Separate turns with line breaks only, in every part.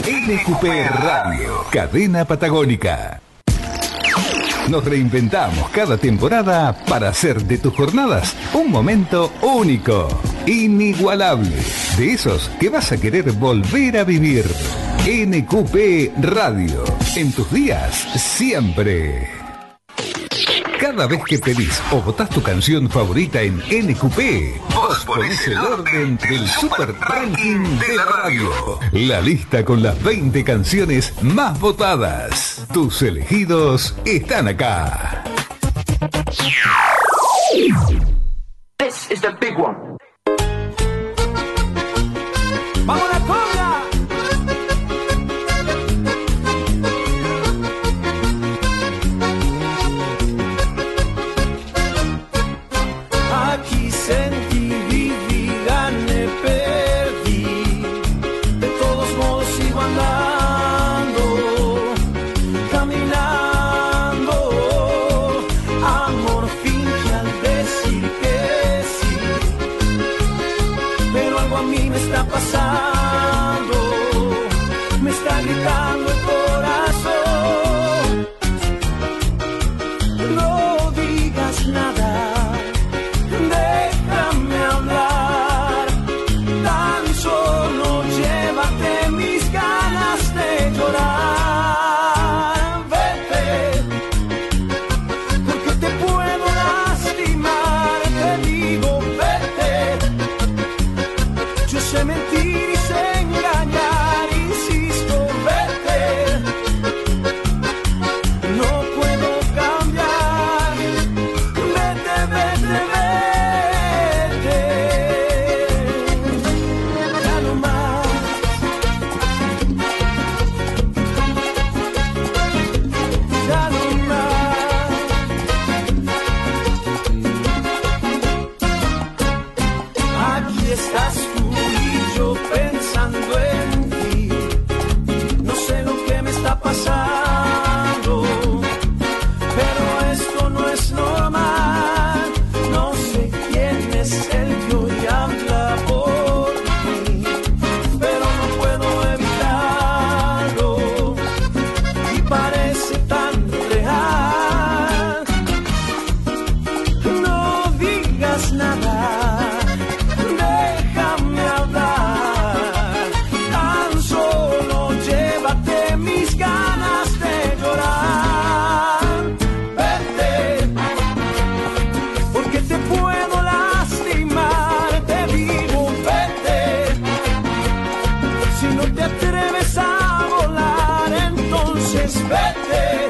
NQP Radio, cadena patagónica. Nos reinventamos cada temporada para hacer de tus jornadas un momento único, inigualable, de esos que vas a querer volver a vivir. NQP Radio, en tus días siempre. Cada vez que pedís o votás tu canción favorita en NQP, vos ponés el orden del Super Ranking de la radio. La lista con las 20 canciones más votadas. Tus elegidos están acá.
This is the big one.
¡Vamos a la cobra! Aquí sentí, viví, gané, perdí. De todos modos sigo andando, caminando. Amor finge al decir que sí, pero algo a mí me está pasando, me está gritando el corazón. No digas nada, déjame hablar, tan solo llévate mis ganas de llorar. Vete, porque te puedo lastimar, te digo vete. Yo sé mentir y sé engañar, insisto, vete. No puedo cambiar, vete, vete, vete. Ya no más, ya no más. Aquí estás tú y yo pensando en ti. No sé lo que me está pasando, pero esto no es normal. No sé quién es el que hoy habla por mí, pero no puedo evitarlo y parece tan real. No digas nada, déjame hablar, tan solo llévate mis ganas de llorar. Vete, porque te puedo lastimar, te digo vete. Si no te atreves a volar, entonces vete.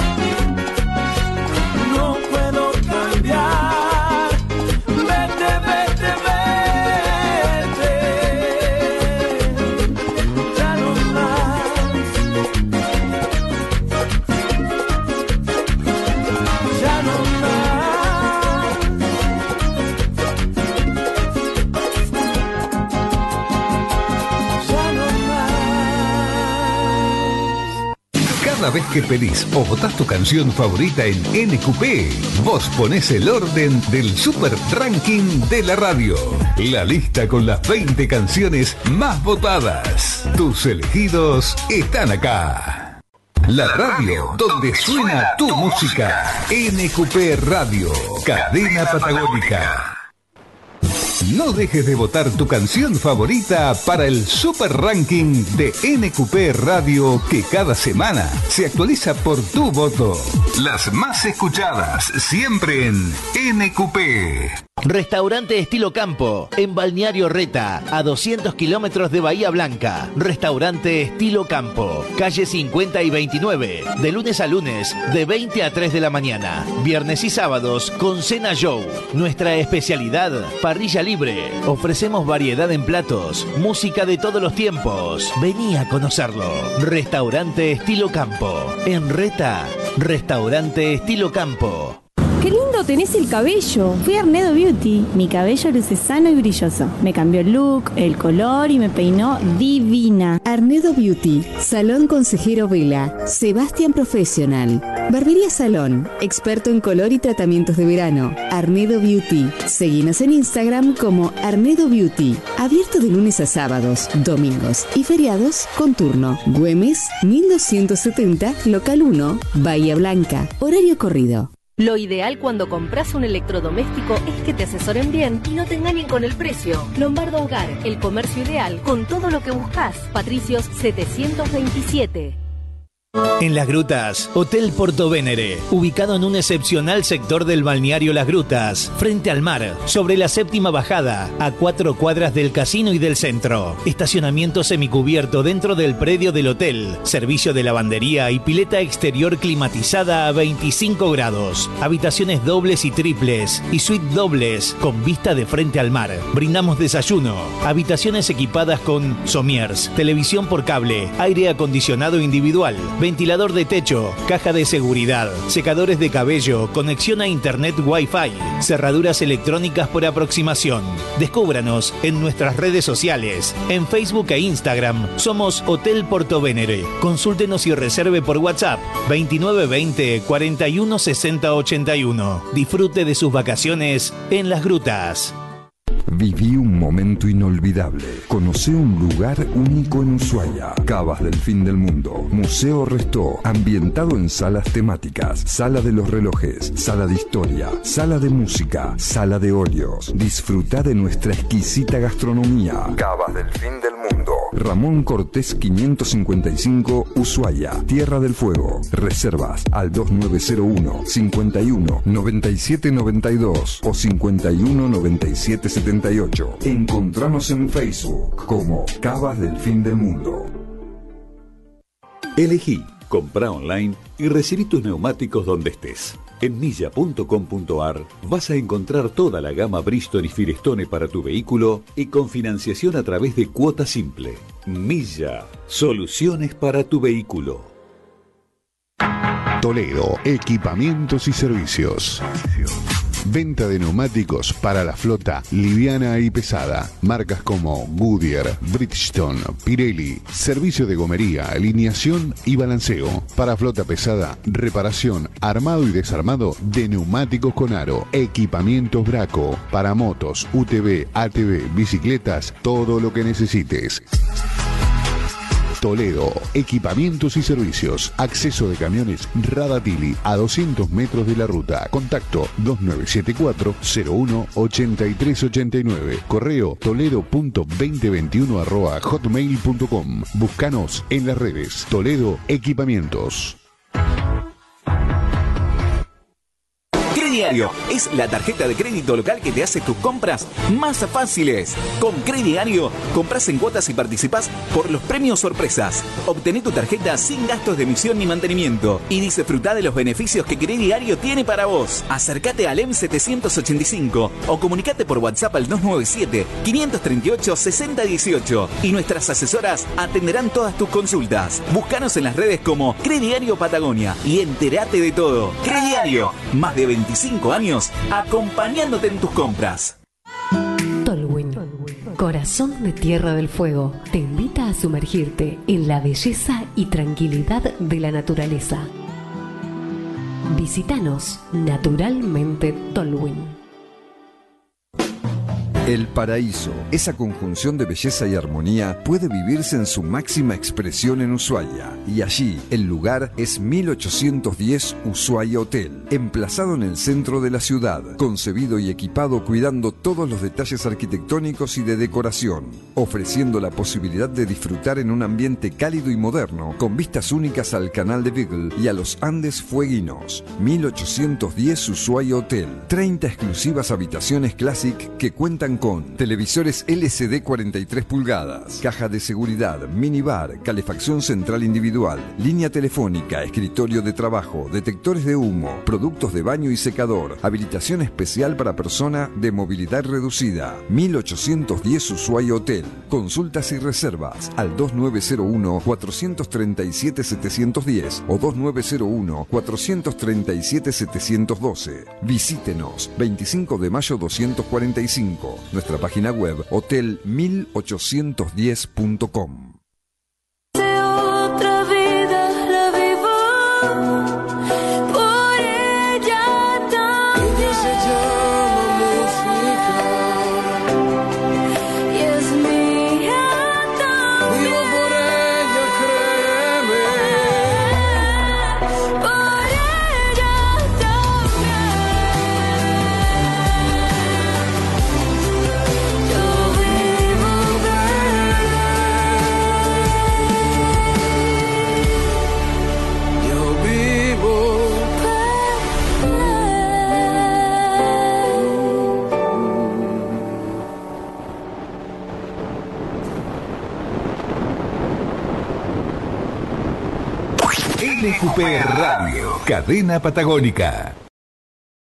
No puedo cambiar, vete, vete, vete. Ya no más, ya no más, ya no más.
Cada vez que pedís o votás tu canción favorita en NQP, vos ponés el orden del Super Ranking de la radio. La lista con las 20 canciones más votadas. Tus elegidos están acá. La radio donde suena tu música. NQP Radio, cadena patagónica. No dejes de votar tu canción favorita para el Super Ranking de NQP Radio, que cada semana se actualiza por tu voto. Las más escuchadas siempre en NQP.
Restaurante Estilo Campo, en Balneario Reta, a 200 kilómetros de Bahía Blanca. Restaurante Estilo Campo, calle 50 y 29, de lunes a lunes, de 20 a 3 de la mañana. Viernes y sábados con cena show. Nuestra especialidad, parrilla libre. Ofrecemos variedad en platos, música de todos los tiempos. Vení a conocerlo. Restaurante Estilo Campo, en Reta. Restaurante Estilo Campo.
¡Qué lindo tenés el cabello! Fui a Arnedo Beauty. Mi cabello luce sano y brilloso. Me cambió el look, el color y me peinó divina.
Arnedo Beauty, Salón Consejero Vela, Sebastián Professional, Barbería Salón, experto en color y tratamientos de verano. Arnedo Beauty. Seguinos en Instagram como Arnedo Beauty. Abierto de lunes a sábados, domingos y feriados con turno. Güemes 1270, local 1, Bahía Blanca. Horario corrido.
Lo ideal cuando compras un electrodoméstico es que te asesoren bien y no te engañen con el precio. Lombardo Hogar, el comercio ideal con todo lo que buscas. Patricios 727.
En Las Grutas, Hotel Portovenere, ubicado en un excepcional sector del balneario Las Grutas, frente al mar, sobre la séptima bajada, a 4 cuadras del casino y del centro. Estacionamiento semicubierto dentro del predio del hotel, servicio de lavandería y pileta exterior climatizada a 25 grados. Habitaciones dobles y triples y suite dobles con vista de frente al mar. Brindamos desayuno, habitaciones equipadas con somiers, televisión por cable, aire acondicionado individual, ventilador de techo, caja de seguridad, secadores de cabello, conexión a internet Wi-Fi, cerraduras electrónicas por aproximación. Descúbranos en nuestras redes sociales. En Facebook e Instagram somos Hotel Portovenere. Consúltenos y reserve por WhatsApp 2920 41 60 81. Disfrute de sus vacaciones en Las Grutas.
Viví un momento inolvidable. Conocé un lugar único en Ushuaia. Cavas del Fin del Mundo. Museo Restó. Ambientado en salas temáticas. Sala de los relojes. Sala de historia. Sala de música. Sala de óleos. Disfruta de nuestra exquisita gastronomía. Cavas del Fin del Mundo. Ramón Cortés 555, Ushuaia. Tierra del Fuego. Reservas al 2901 51 97 92 o 51 97 78. Encontranos en Facebook como Cavas del Fin del Mundo.
Elegí, comprá online y recibí tus neumáticos donde estés. En milla.com.ar vas a encontrar toda la gama Bridgestone y Firestone para tu vehículo y con financiación a través de cuota simple. Milla, soluciones para tu vehículo.
Toledo, equipamientos y servicios. Venta de neumáticos para la flota liviana y pesada. Marcas como Goodyear, Bridgestone, Pirelli. Servicio de gomería, alineación y balanceo. Para flota pesada, reparación, armado y desarmado de neumáticos con aro. Equipamientos Braco. Para motos, UTV, ATV, bicicletas, todo lo que necesites. Toledo, equipamientos y servicios. Acceso de camiones Radatili a 200 metros de la ruta. Contacto 2974-01-8389. Correo toledo.2021@hotmail.com. Búscanos en las redes. Toledo Equipamientos.
Crediario es la tarjeta de crédito local que te hace tus compras más fáciles. Con Crediario compras en cuotas y participás por los premios sorpresas. Obtené tu tarjeta sin gastos de emisión ni mantenimiento y disfrutá de los beneficios que Crediario tiene para vos. Acércate al EM 785 o comunicate por WhatsApp al 297-538-6018 y nuestras asesoras atenderán todas tus consultas. Búscanos en las redes como Crediario Patagonia y entérate de todo. Crediario, más de 25 años acompañándote en tus compras.
Tolwyn, corazón de Tierra del Fuego, te invita a sumergirte en la belleza y tranquilidad de la naturaleza. Visítanos, Naturalmente Tolwyn.
El paraíso, esa conjunción de belleza y armonía, puede vivirse en su máxima expresión en Ushuaia. Y allí, el lugar es 1810 Ushuaia Hotel, emplazado en el centro de la ciudad, concebido y equipado cuidando todos los detalles arquitectónicos y de decoración, ofreciendo la posibilidad de disfrutar en un ambiente cálido y moderno, con vistas únicas al canal de Beagle y a los Andes fueguinos. 1810 Ushuaia Hotel, 30 exclusivas habitaciones Classic que cuentan cuentan con televisores LCD 43 pulgadas, caja de seguridad, minibar, calefacción central individual, línea telefónica, escritorio de trabajo, detectores de humo, productos de baño y secador, habilitación especial para persona de movilidad reducida. 1810 Ushuaia Hotel. Consultas y reservas al 2901-437-710 o 2901-437-712. Visítenos 25 de mayo 245. Nuestra página web hotel1810.com.
Otra vida la vivo por ella también. Ella se llama música y es mía también. Vivo por ella, créeme. Por ella también. Yo vivo de Yo vivo
NQP Radio, cadena patagónica.